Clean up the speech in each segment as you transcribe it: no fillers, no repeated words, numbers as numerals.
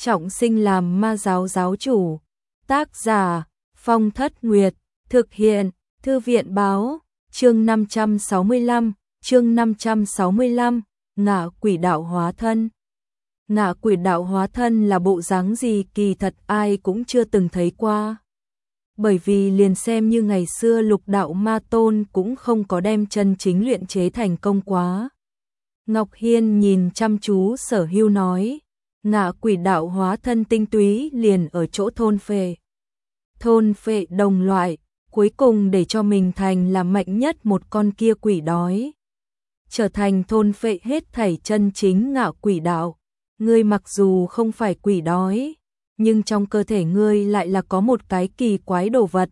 trọng sinh làm ma giáo giáo chủ. Tác giả Phong Thất Nguyệt. Thực hiện Thư viện báo. Chương 565, Ngạ quỷ đạo hóa thân. Ngạ quỷ đạo hóa thân là bộ dáng gì kỳ thật ai cũng chưa từng thấy qua. Bởi vì liền xem như ngày xưa Lục đạo ma tôn cũng không có đem chân chính luyện chế thành công quá. Ngọc Hiên nhìn chăm chú Sở Hưu nói, ngạ quỷ đạo hóa thân tinh túy liền ở chỗ thôn phệ. Thôn phệ đồng loại, cuối cùng để cho mình thành là mạnh nhất một con kia quỷ đói. Trở thành thôn phệ hết thảy chân chính ngạ quỷ đạo. Ngươi mặc dù không phải quỷ đói, nhưng trong cơ thể ngươi lại là có một cái kỳ quái đồ vật.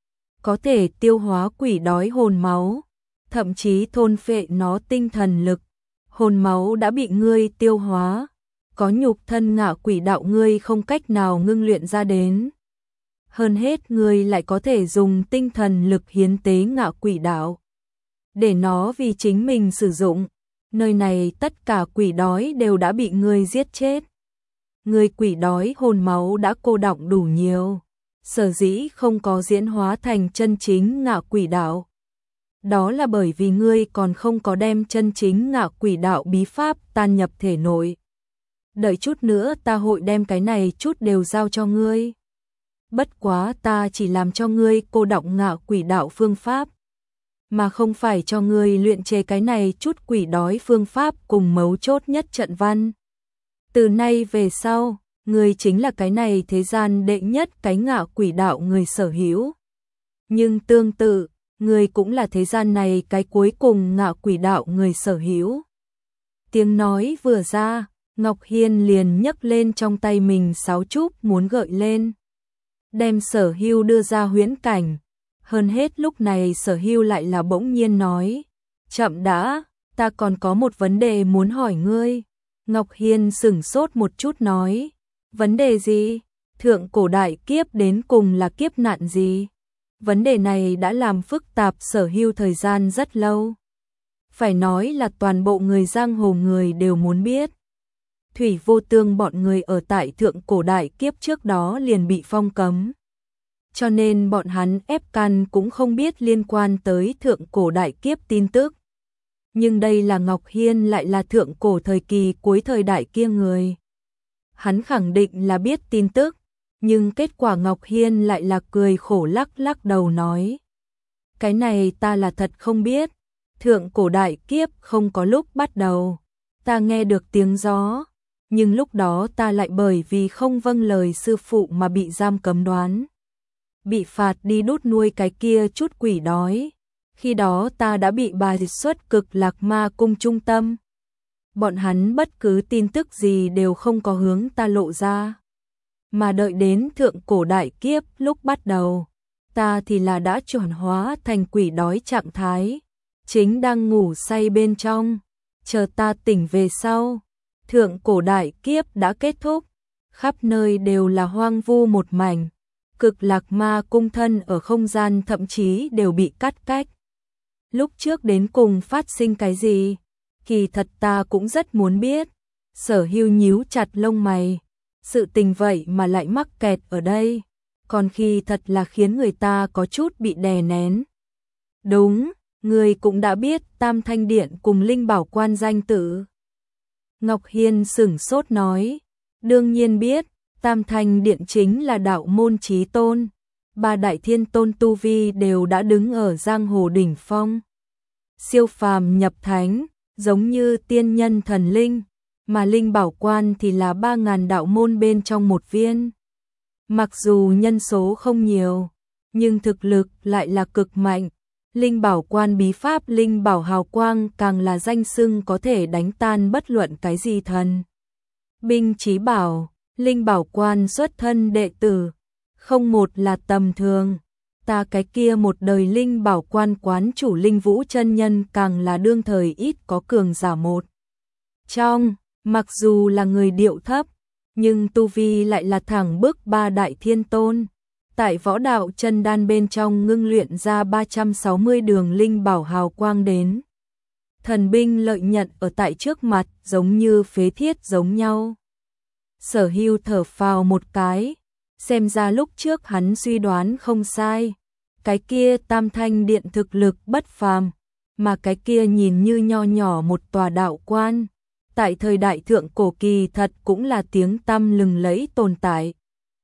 Có thể tiêu hóa quỷ đói hồn máu, thậm chí thôn phệ nó tinh thần lực. Hồn máu đã bị ngươi tiêu hóa, có nhục thân ngạ quỷ đạo ngươi không cách nào ngưng luyện ra đến. Hơn hết ngươi lại có thể dùng tinh thần lực hiến tế ngạ quỷ đạo, để nó vì chính mình sử dụng. Nơi này tất cả quỷ đói đều đã bị ngươi giết chết. Ngươi quỷ đói hồn máu đã cô đọng đủ nhiều, sở dĩ không có diễn hóa thành chân chính ngạ quỷ đạo. Đó là bởi vì ngươi còn không có đem chân chính ngạ quỷ đạo bí pháp tan nhập thể nội. Đợi chút nữa ta hội đem cái này chút đều giao cho ngươi. Bất quá ta chỉ làm cho ngươi cô đọng ngạ quỷ đạo phương pháp, mà không phải cho ngươi luyện chế cái này chút quỷ đói phương pháp cùng mấu chốt nhất trận văn. Từ nay về sau, ngươi chính là cái này thế gian đệ nhất cái ngạ quỷ đạo người sở hữu. Nhưng tương tự, ngươi cũng là thế gian này cái cuối cùng ngạ quỷ đạo người sở hữu. Tiếng nói vừa ra, Ngọc Hiên liền nhấc lên trong tay mình sáo trúc muốn gợi lên, đem Sở Hưu đưa ra huyễn cảnh. Hơn hết lúc này Sở Hưu lại là bỗng nhiên nói, chậm đã, ta còn có một vấn đề muốn hỏi ngươi. Ngọc Hiên sửng sốt một chút nói, vấn đề gì? Thượng cổ đại kiếp đến cùng là kiếp nạn gì? Vấn đề này đã làm phức tạp Sở Hưu thời gian rất lâu. Phải nói là toàn bộ người giang hồ người đều muốn biết. Thủy Vô Tương bọn người ở tại thượng cổ đại kiếp trước đó liền bị phong cấm, cho nên bọn hắn ép căn cũng không biết liên quan tới thượng cổ đại kiếp tin tức. Nhưng đây là Ngọc Hiên lại là thượng cổ thời kỳ cuối thời đại kia người. Hắn khẳng định là biết tin tức, nhưng kết quả Ngọc Hiên lại là cười khổ lắc lắc đầu nói, cái này ta là thật không biết. Thượng cổ đại kiếp không có lúc bắt đầu, ta nghe được tiếng gió, nhưng lúc đó ta lại bởi vì không vâng lời sư phụ mà bị giam cấm đoán, bị phạt đi đốt nuôi cái kia chút quỷ đói. Khi đó ta đã bị bài xuất Cực Lạc Ma cung trung tâm. Bọn hắn bất cứ tin tức gì đều không có hướng ta lộ ra. Mà đợi đến thượng cổ đại kiếp lúc bắt đầu, ta thì là đã chuyển hóa thành quỷ đói trạng thái, chính đang ngủ say bên trong. Chờ ta tỉnh về sau, thượng cổ đại kiếp đã kết thúc, khắp nơi đều là hoang vu một mảnh. Cực Lạc Ma cung thân ở không gian thậm chí đều bị cắt cách. Lúc trước đến cùng phát sinh cái gì? Kỳ thật ta cũng rất muốn biết. Sở Hưu nhíu chặt lông mày. Sự tình vậy mà lại mắc kẹt ở đây, còn khi thật là khiến người ta có chút bị đè nén. Đúng, người cũng đã biết Tam Thanh Điện cùng Linh Bảo Quan danh tự. Ngọc Hiên sửng sốt nói, đương nhiên biết. Tam Thanh Điện chính là đạo môn chí tôn, ba đại thiên tôn tu vi đều đã đứng ở giang hồ đỉnh phong, siêu phàm nhập thánh, giống như tiên nhân thần linh, mà Linh Bảo Quan thì là 3.000 đạo môn bên trong một viên. Mặc dù nhân số không nhiều, nhưng thực lực lại là cực mạnh. Linh Bảo Quan bí pháp Linh Bảo Hào Quang càng là danh xưng có thể đánh tan bất luận cái gì thần binh chí bảo. Linh Bảo Quan xuất thân đệ tử, không một là tầm thường. Ta cái kia một đời Linh Bảo Quan quán chủ Linh Vũ chân nhân càng là đương thời ít có cường giả một trong, mặc dù là người điệu thấp, nhưng tu vi lại là thẳng bước ba đại thiên tôn. Tại võ đạo chân đan bên trong ngưng luyện ra 360 đường Linh Bảo Hào Quang đến. Thần binh lợi nhận ở tại trước mặt giống như phế thiết giống nhau. Sở Hưu thở phào một cái, xem ra lúc trước hắn suy đoán không sai. Cái kia Tam Thanh Điện thực lực bất phàm, mà cái kia nhìn như nho nhỏ một tòa đạo quan, tại thời đại thượng cổ kỳ thật cũng là tiếng tăm lừng lẫy tồn tại.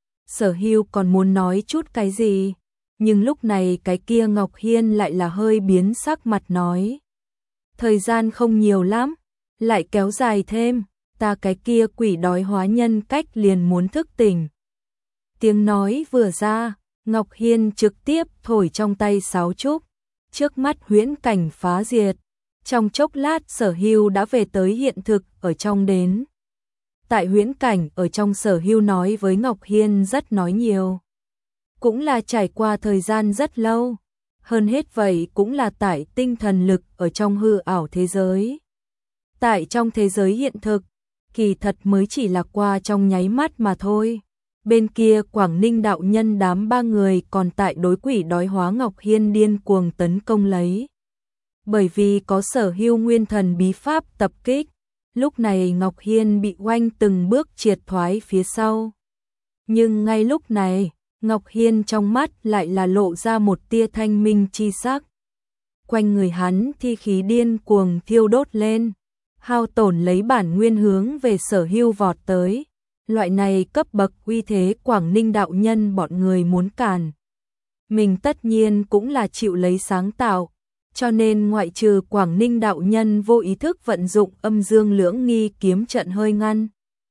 Sở Hưu còn muốn nói chút cái gì, nhưng lúc này cái kia Ngọc Hiên lại là hơi biến sắc mặt nói. Thời gian không nhiều lắm, lại kéo dài thêm, ta cái kia quỷ đói hóa nhân cách liền muốn thức tỉnh. Tiếng nói vừa ra, Ngọc Hiên trực tiếp thổi trong tay sáo trúc, trước mắt huyễn cảnh phá diệt. Trong chốc lát Sở Hưu đã về tới hiện thực ở trong đến. Tại huyễn cảnh ở trong Sở Hưu nói với Ngọc Hiên rất nói nhiều. Cũng là trải qua thời gian rất lâu. Hơn hết vậy cũng là tại tinh thần lực ở trong hư ảo thế giới. Tại trong thế giới hiện thực, kỳ thật mới chỉ là qua trong nháy mắt mà thôi. Bên kia Quảng Ninh đạo nhân đám 3 người còn tại đối quỷ đói hóa Ngọc Hiên điên cuồng tấn công lấy. Bởi vì có Sở Hưu nguyên thần bí pháp tập kích, lúc này Ngọc Hiên bị oanh từng bước triệt thoái phía sau. Nhưng ngay lúc này, Ngọc Hiên trong mắt lại là lộ ra một tia thanh minh chi sắc. Quanh người hắn thi khí điên cuồng thiêu đốt lên, hao tổn lấy bản nguyên hướng về Sở Hưu vọt tới. Loại này cấp bậc uy thế Quảng Ninh đạo nhân bọn người muốn cản. Mình tất nhiên cũng là chịu lấy sáng tạo, cho nên ngoại trừ Quảng Ninh đạo nhân vô ý thức vận dụng âm dương lưỡng nghi kiếm trận hơi ngăn.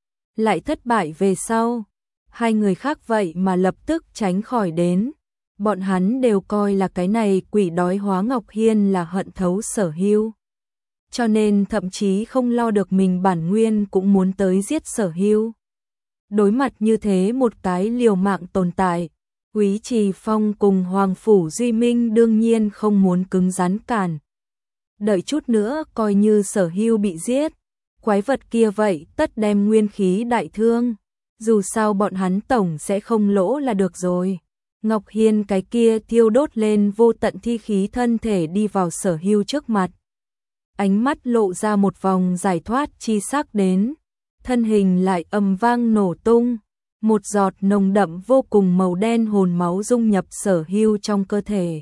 Lại thất bại về sau, hai người khác vậy mà lập tức tránh khỏi đến. Bọn hắn đều coi là cái này quỷ đói hóa Ngọc Hiên là hận thấu Sở Hưu. Cho nên thậm chí không lo được mình bản nguyên cũng muốn tới giết Sở Hưu. Đối mặt như thế một cái liều mạng tồn tại, Úy Trì Phong cùng Hoàng Phủ Duy Minh đương nhiên không muốn cứng rắn cản. Đợi chút nữa coi như Sở Hưu bị giết, quái vật kia vậy tất đem nguyên khí đại thương, dù sao bọn hắn tổng sẽ không lỗ là được rồi. Ngọc Hiên cái kia thiêu đốt lên vô tận thi khí thân thể đi vào Sở Hưu trước mặt. Ánh mắt lộ ra một vòng giải thoát chi sắc đến, thân hình lại ầm vang nổ tung, một giọt nồng đậm vô cùng màu đen hồn máu dung nhập Sở Hưu trong cơ thể.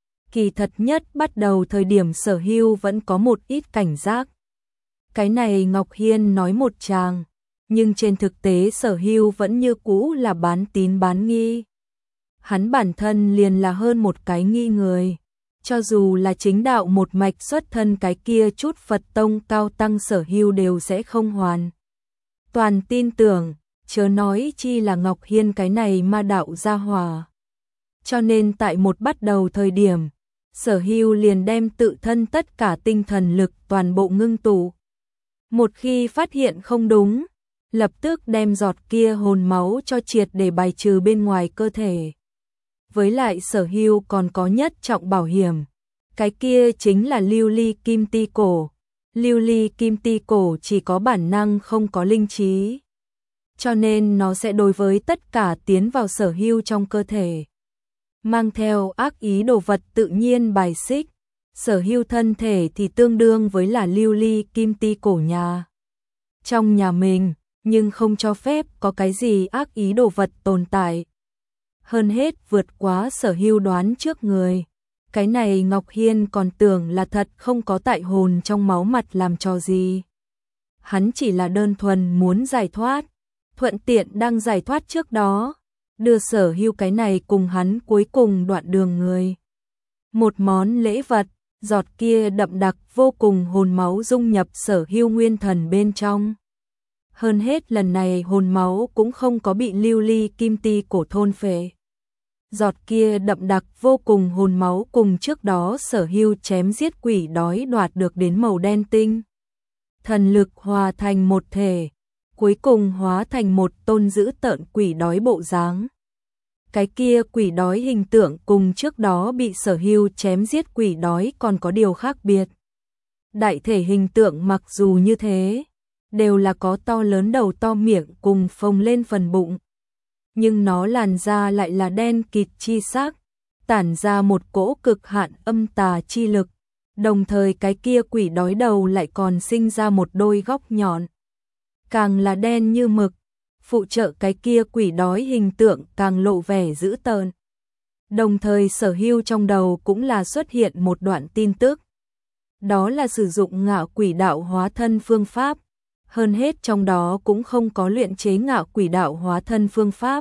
Kỳ thật nhất bắt đầu thời điểm Sở Hưu vẫn có một ít cảnh giác. Cái này Ngọc Hiên nói một tràng, nhưng trên thực tế Sở Hưu vẫn như cũ là bán tín bán nghi. Hắn bản thân liền là hơn một cái nghi người. Cho dù là chính đạo một mạch xuất thân cái kia chút Phật tông cao tăng Sở Hưu đều sẽ không hoàn toàn tin tưởng, chớ nói chi là Ngọc Hiên cái này ma đạo gia hỏa. Cho nên tại một bắt đầu thời điểm, Sở Hưu liền đem tự thân tất cả tinh thần lực toàn bộ ngưng tụ. Một khi phát hiện không đúng, lập tức đem giọt kia hồn máu cho triệt để bài trừ bên ngoài cơ thể. Với lại Sở Hưu còn có nhất trọng bảo hiểm, cái kia chính là lưu ly kim ti cổ. Lưu ly kim ti cổ chỉ có bản năng không có linh trí, cho nên nó sẽ đối với tất cả tiến vào Sở Hưu trong cơ thể mang theo ác ý đồ vật tự nhiên bài xích. Sở Hưu thân thể thì tương đương với là lưu ly kim ti cổ nhà trong nhà mình, nhưng không cho phép có cái gì ác ý đồ vật tồn tại. Hơn hết vượt quá Sở Hưu đoán trước người. Cái này Ngọc Hiên còn tưởng là thật không có tại hồn trong máu mặt làm trò gì. Hắn chỉ là đơn thuần muốn giải thoát, thuận tiện đang giải thoát trước đó, đưa Sở Hưu cái này cùng hắn cuối cùng đoạn đường người. Một món lễ vật, giọt kia đậm đặc vô cùng hồn máu dung nhập Sở Hưu nguyên thần bên trong. Hơn hết lần này hồn máu cũng không có bị lưu ly kim ti cổ thôn phệ. Giọt kia đậm đặc vô cùng hồn máu cùng trước đó Sở Hưu chém giết quỷ đói đoạt được đến màu đen tinh. Thần lực hòa thành một thể, cuối cùng hóa thành một tôn dữ tợn quỷ đói bộ dáng. Cái kia quỷ đói hình tượng cùng trước đó bị Sở Hưu chém giết quỷ đói còn có điều khác biệt. Đại thể hình tượng mặc dù như thế, đều là có to lớn đầu to miệng cùng phồng lên phần bụng. Nhưng nó làn da lại là đen kịt chi sắc, tản ra một cỗ cực hạn âm tà chi lực, đồng thời cái kia quỷ đói đầu lại còn sinh ra một đôi góc nhọn, càng là đen như mực, phụ trợ cái kia quỷ đói hình tượng càng lộ vẻ dữ tợn. Đồng thời Sở Hưu trong đầu cũng là xuất hiện một đoạn tin tức. Đó là sử dụng ngạ quỷ đạo hóa thân phương pháp. Hơn hết trong đó cũng không có luyện chế ngạ quỷ đạo hóa thân phương pháp.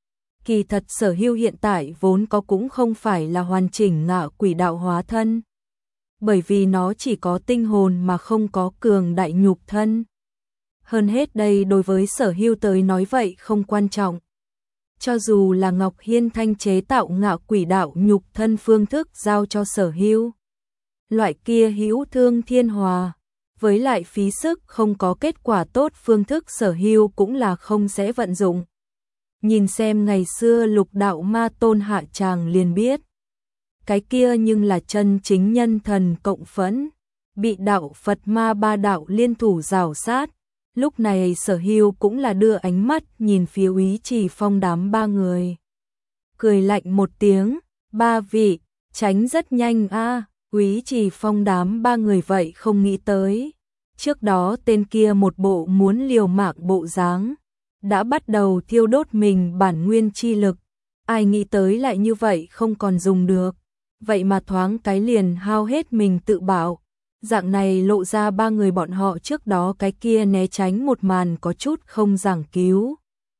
Kỳ thật Sở Hưu hiện tại vốn có cũng không phải là hoàn chỉnh ngạ quỷ đạo hóa thân. Bởi vì nó chỉ có tinh hồn mà không có cường đại nhục thân. Hơn hết đây đối với Sở Hưu tới nói vậy không quan trọng. Cho dù là Ngọc Hiên Thanh chế tạo ngạ quỷ đạo nhục thân phương thức giao cho Sở Hưu. Loại kia hữu thương thiên hòa, với lại phí sức không có kết quả tốt phương thức Sở Hưu cũng là không sẽ vận dụng. Nhìn xem ngày xưa Lục đạo ma tôn hạ tràng liền biết. Cái kia nhưng là chân chính nhân thần cộng phẫn, bị đạo Phật ma ba đạo liên thủ rào sát. Lúc này Sở Hưu cũng là đưa ánh mắt nhìn phía Úy Trì Phong đám ba người. Cười lạnh một tiếng, ba vị, tránh rất nhanh a. Úy Trì Phong đám ba người vậy không nghĩ tới. Trước đó tên kia một bộ muốn liều mạng bộ dáng, đã bắt đầu thiêu đốt mình bản nguyên chi lực. Ai nghĩ tới lại như vậy không còn dùng được. Vậy mà thoáng cái liền hao hết mình tự bảo. Dạng này lộ ra ba người bọn họ trước đó cái kia né tránh một màn có chút không giảng cứu.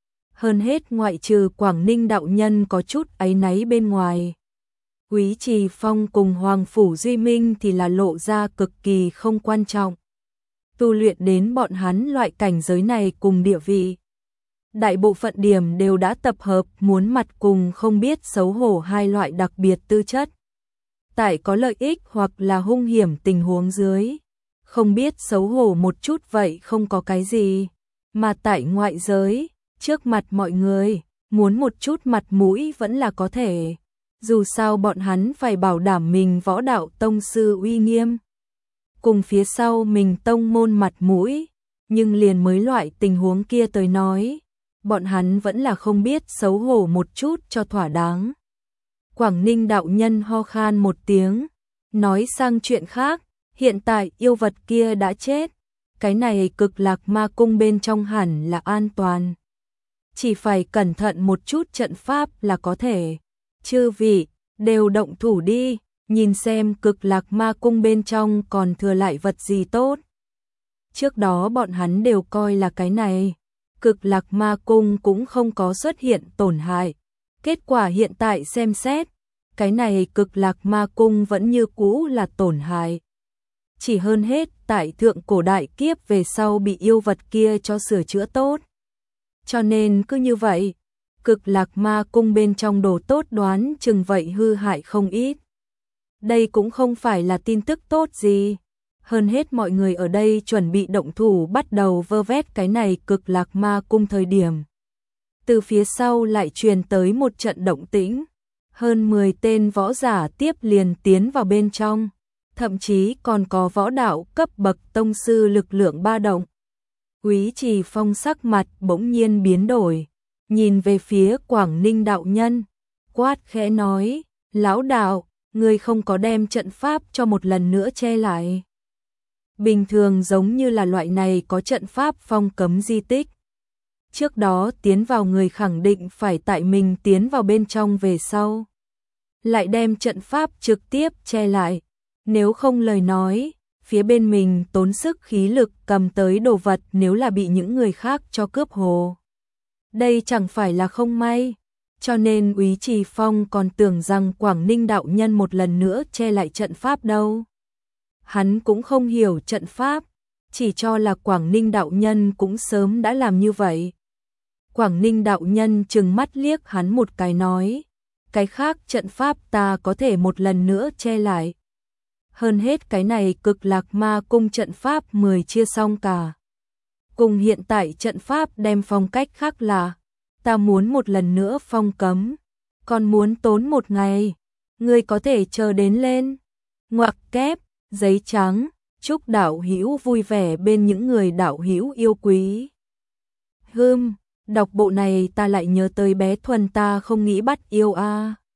Hơn hết ngoại trừ Quảng Ninh đạo nhân có chút áy náy bên ngoài. Úy Trì Phong cùng Hoàng Phủ Duy Minh thì là lộ ra cực kỳ không quan trọng. Tu luyện đến bọn hắn loại cảnh giới này cùng địa vị. Đại bộ phận điểm đều đã tập hợp muốn mặt cùng không biết xấu hổ hai loại đặc biệt tư chất. Tại có lợi ích hoặc là hung hiểm tình huống dưới. Không biết xấu hổ một chút vậy không có cái gì. Mà tại ngoại giới, trước mặt mọi người, muốn một chút mặt mũi vẫn là có thể. Dù sao bọn hắn phải bảo đảm mình võ đạo tông sư uy nghiêm. Cùng phía sau mình tông môn mặt mũi. Nhưng liền mới loại tình huống kia tới nói. Bọn hắn vẫn là không biết xấu hổ một chút cho thỏa đáng. Quảng Ninh đạo nhân ho khan một tiếng. Nói sang chuyện khác. Hiện tại yêu vật kia đã chết. Cái này Cực Lạc Ma Cung bên trong hẳn là an toàn. Chỉ phải cẩn thận một chút trận pháp là có thể. Chư vị, đều động thủ đi, nhìn xem Cực Lạc Ma Cung bên trong còn thừa lại vật gì tốt. Trước đó bọn hắn đều coi là cái này, Cực Lạc Ma Cung cũng không có xuất hiện tổn hại. Kết quả hiện tại xem xét, cái này Cực Lạc Ma Cung vẫn như cũ là tổn hại. Chỉ hơn hết tại thượng cổ đại kiếp về sau bị yêu vật kia cho sửa chữa tốt. Cho nên cứ như vậy, Cực Lạc Ma Cung bên trong đồ tốt đoán chừng vậy hư hại không ít. Đây cũng không phải là tin tức tốt gì. Hơn hết mọi người ở đây chuẩn bị động thủ bắt đầu vơ vét cái này Cực Lạc Ma Cung thời điểm. Từ phía sau lại truyền tới một trận động tĩnh. Hơn 10 tên võ giả tiếp liền tiến vào bên trong. Thậm chí còn có võ đạo cấp bậc tông sư lực lượng ba động. Úy Trì Phong sắc mặt bỗng nhiên biến đổi. Nhìn về phía Quảng Ninh đạo nhân, quát khẽ nói, lão đạo, ngươi không có đem trận pháp cho một lần nữa che lại. Bình thường giống như là loại này có trận pháp phong cấm di tích. Trước đó tiến vào người khẳng định phải tại mình tiến vào bên trong về sau. Lại đem trận pháp trực tiếp che lại. Nếu không lời nói, phía bên mình tốn sức khí lực cầm tới đồ vật nếu là bị những người khác cho cướp hồ. Đây chẳng phải là không may, cho nên Úy Trì Phong còn tưởng rằng Quảng Ninh đạo nhân một lần nữa che lại trận pháp đâu. Hắn cũng không hiểu trận pháp, chỉ cho là Quảng Ninh đạo nhân cũng sớm đã làm như vậy. Quảng Ninh đạo nhân trừng mắt liếc hắn một cái nói, cái khác trận pháp ta có thể một lần nữa che lại. Hơn hết cái này Cực Lạc Ma Cung trận pháp 10 chia xong cả. Cùng hiện tại trận pháp đem phong cách khác là, ta muốn một lần nữa phong cấm, còn muốn tốn một ngày, ngươi có thể chờ đến lên. Ngoặc kép, giấy trắng, chúc đạo hữu vui vẻ bên những người đạo hữu yêu quý. Đọc bộ này ta lại nhớ tới bé Thuần ta không nghĩ bắt yêu a.